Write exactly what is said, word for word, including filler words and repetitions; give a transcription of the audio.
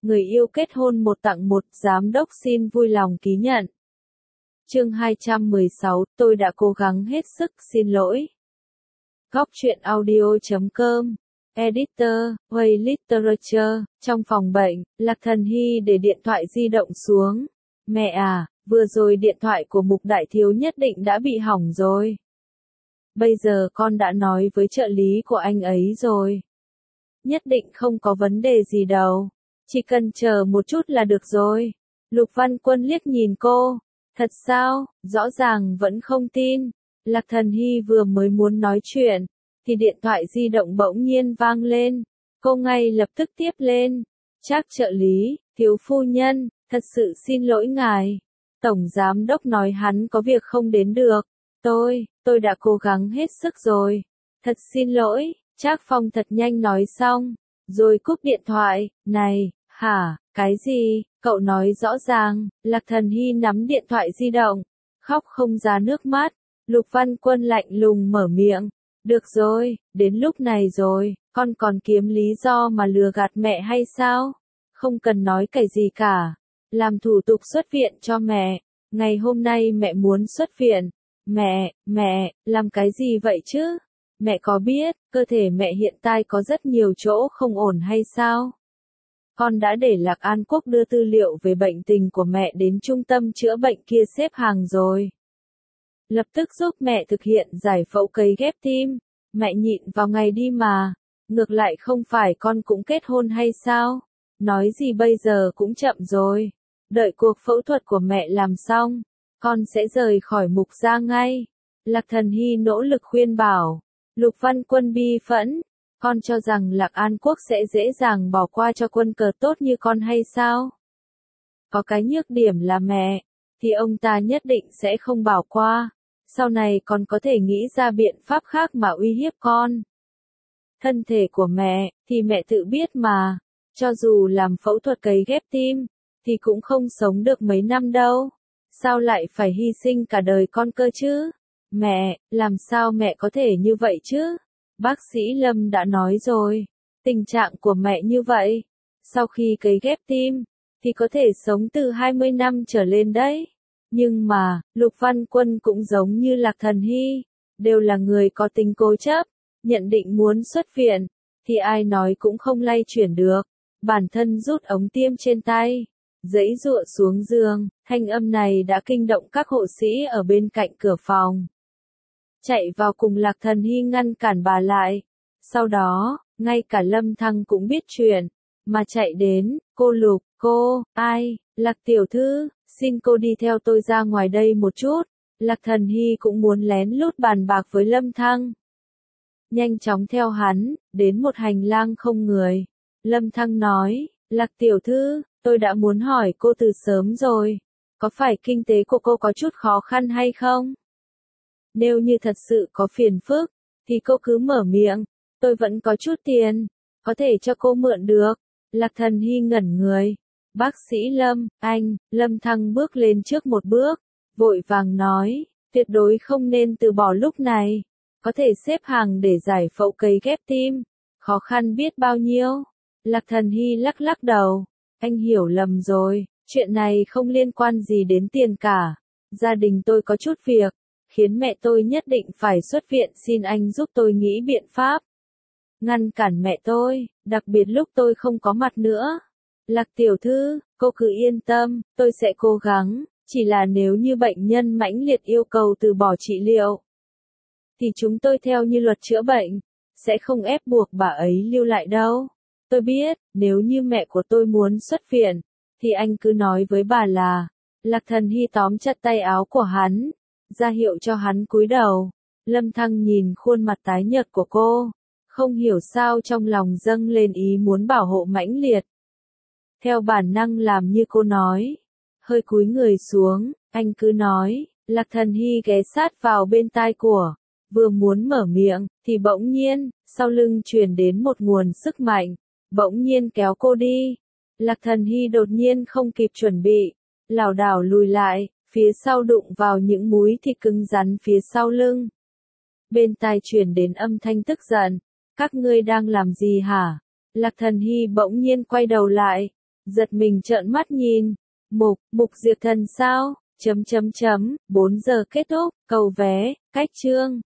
người yêu kết hôn một tặng một, giám đốc xin vui lòng ký nhận. Chương hai trăm mười sáu, tôi đã cố gắng hết sức, xin lỗi. Góc truyện audio chấm com, Editor, Way Literature, trong phòng bệnh, Lạc Thần Hy để điện thoại di động xuống. Mẹ à, vừa rồi điện thoại của Mục Đại Thiếu nhất định đã bị hỏng rồi. Bây giờ con đã nói với trợ lý của anh ấy rồi. Nhất định không có vấn đề gì đâu. Chỉ cần chờ một chút là được rồi. Lục Văn Quân liếc nhìn cô. Thật sao, rõ ràng vẫn không tin. Lạc Thần Hy vừa mới muốn nói chuyện, thì điện thoại di động bỗng nhiên vang lên. Cô ngay lập tức tiếp lên. Trác trợ lý, thiếu phu nhân, thật sự xin lỗi ngài. Tổng giám đốc nói hắn có việc không đến được. Tôi, tôi đã cố gắng hết sức rồi. Thật xin lỗi, Trác Phong thật nhanh nói xong. Rồi cúp điện thoại, này, hả, cái gì, cậu nói rõ ràng. Lạc Thần Hy nắm điện thoại di động, khóc không ra nước mắt. Lục Văn Quân lạnh lùng mở miệng. Được rồi, đến lúc này rồi, con còn kiếm lý do mà lừa gạt mẹ hay sao? Không cần nói cái gì cả. Làm thủ tục xuất viện cho mẹ. Ngày hôm nay mẹ muốn xuất viện. Mẹ, mẹ, làm cái gì vậy chứ? Mẹ có biết, cơ thể mẹ hiện tại có rất nhiều chỗ không ổn hay sao? Con đã để Lạc An Quốc đưa tư liệu về bệnh tình của mẹ đến trung tâm chữa bệnh kia xếp hàng rồi. Lập tức giúp mẹ thực hiện giải phẫu cấy ghép tim. Mẹ nhịn vào ngày đi mà. Ngược lại không phải con cũng kết hôn hay sao? Nói gì bây giờ cũng chậm rồi. Đợi cuộc phẫu thuật của mẹ làm xong, con sẽ rời khỏi Mục gia ngay. Lạc Thần Hy nỗ lực khuyên bảo. Lục Văn Quân bi phẫn. Con cho rằng Lạc An Quốc sẽ dễ dàng bỏ qua cho quân cờ tốt như con hay sao? Có cái nhược điểm là mẹ, thì ông ta nhất định sẽ không bỏ qua. Sau này con có thể nghĩ ra biện pháp khác mà uy hiếp con. Thân thể của mẹ, thì mẹ tự biết mà. Cho dù làm phẫu thuật cấy ghép tim, thì cũng không sống được mấy năm đâu. Sao lại phải hy sinh cả đời con cơ chứ? Mẹ, làm sao mẹ có thể như vậy chứ? Bác sĩ Lâm đã nói rồi. Tình trạng của mẹ như vậy, sau khi cấy ghép tim, thì có thể sống từ hai mươi năm trở lên đấy. Nhưng mà, Lục Văn Quân cũng giống như Lạc Thần Hy, đều là người có tính cố chấp, nhận định muốn xuất viện, thì ai nói cũng không lay chuyển được. Bản thân rút ống tiêm trên tay, giãy giụa xuống giường, thanh âm này đã kinh động các hộ sĩ ở bên cạnh cửa phòng. Chạy vào cùng Lạc Thần Hy ngăn cản bà lại. Sau đó, ngay cả Lâm Thăng cũng biết chuyện, mà chạy đến. Cô Lục, cô, ai, Lạc tiểu thư, xin cô đi theo tôi ra ngoài đây một chút. Lạc Thần Hy cũng muốn lén lút bàn bạc với Lâm Thăng. Nhanh chóng theo hắn, đến một hành lang không người. Lâm Thăng nói, Lạc tiểu thư, tôi đã muốn hỏi cô từ sớm rồi. Có phải kinh tế của cô có chút khó khăn hay không? Nếu như thật sự có phiền phức, thì cô cứ mở miệng. Tôi vẫn có chút tiền, có thể cho cô mượn được. Lạc Thần Hy ngẩn người. Bác sĩ Lâm, anh, Lâm Thăng bước lên trước một bước, vội vàng nói, tuyệt đối không nên từ bỏ lúc này. Có thể xếp hàng để giải phẫu cấy ghép tim. Khó khăn biết bao nhiêu. Lạc Thần Hy lắc lắc đầu. Anh hiểu lầm rồi, chuyện này không liên quan gì đến tiền cả. Gia đình tôi có chút việc, khiến mẹ tôi nhất định phải xuất viện, xin anh giúp tôi nghĩ biện pháp. Ngăn cản mẹ tôi, đặc biệt lúc tôi không có mặt nữa. Lạc tiểu thư, cô cứ yên tâm, tôi sẽ cố gắng, chỉ là nếu như bệnh nhân mãnh liệt yêu cầu từ bỏ trị liệu, thì chúng tôi theo như luật chữa bệnh, sẽ không ép buộc bà ấy lưu lại đâu. Tôi biết, nếu như mẹ của tôi muốn xuất viện, thì anh cứ nói với bà là. Lạc Thần Hy tóm chặt tay áo của hắn, ra hiệu cho hắn cúi đầu. Lâm Thăng nhìn khuôn mặt tái nhợt của cô, không hiểu sao trong lòng dâng lên ý muốn bảo hộ mãnh liệt. Theo bản năng làm như cô nói, hơi cúi người xuống, anh cứ nói. Lạc Thần Hy ghé sát vào bên tai của, vừa muốn mở miệng, thì bỗng nhiên, sau lưng truyền đến một nguồn sức mạnh, bỗng nhiên kéo cô đi. Lạc Thần Hy đột nhiên không kịp chuẩn bị, lảo đảo lùi lại, phía sau đụng vào những múi thịt cứng rắn phía sau lưng. Bên tai truyền đến âm thanh tức giận, các ngươi đang làm gì hả? Lạc Thần Hy bỗng nhiên quay đầu lại, Giật mình trợn mắt nhìn. Mục, mục diệt thần sao? Chấm chấm chấm, bốn giờ kết thúc, cầu vé, cách chương.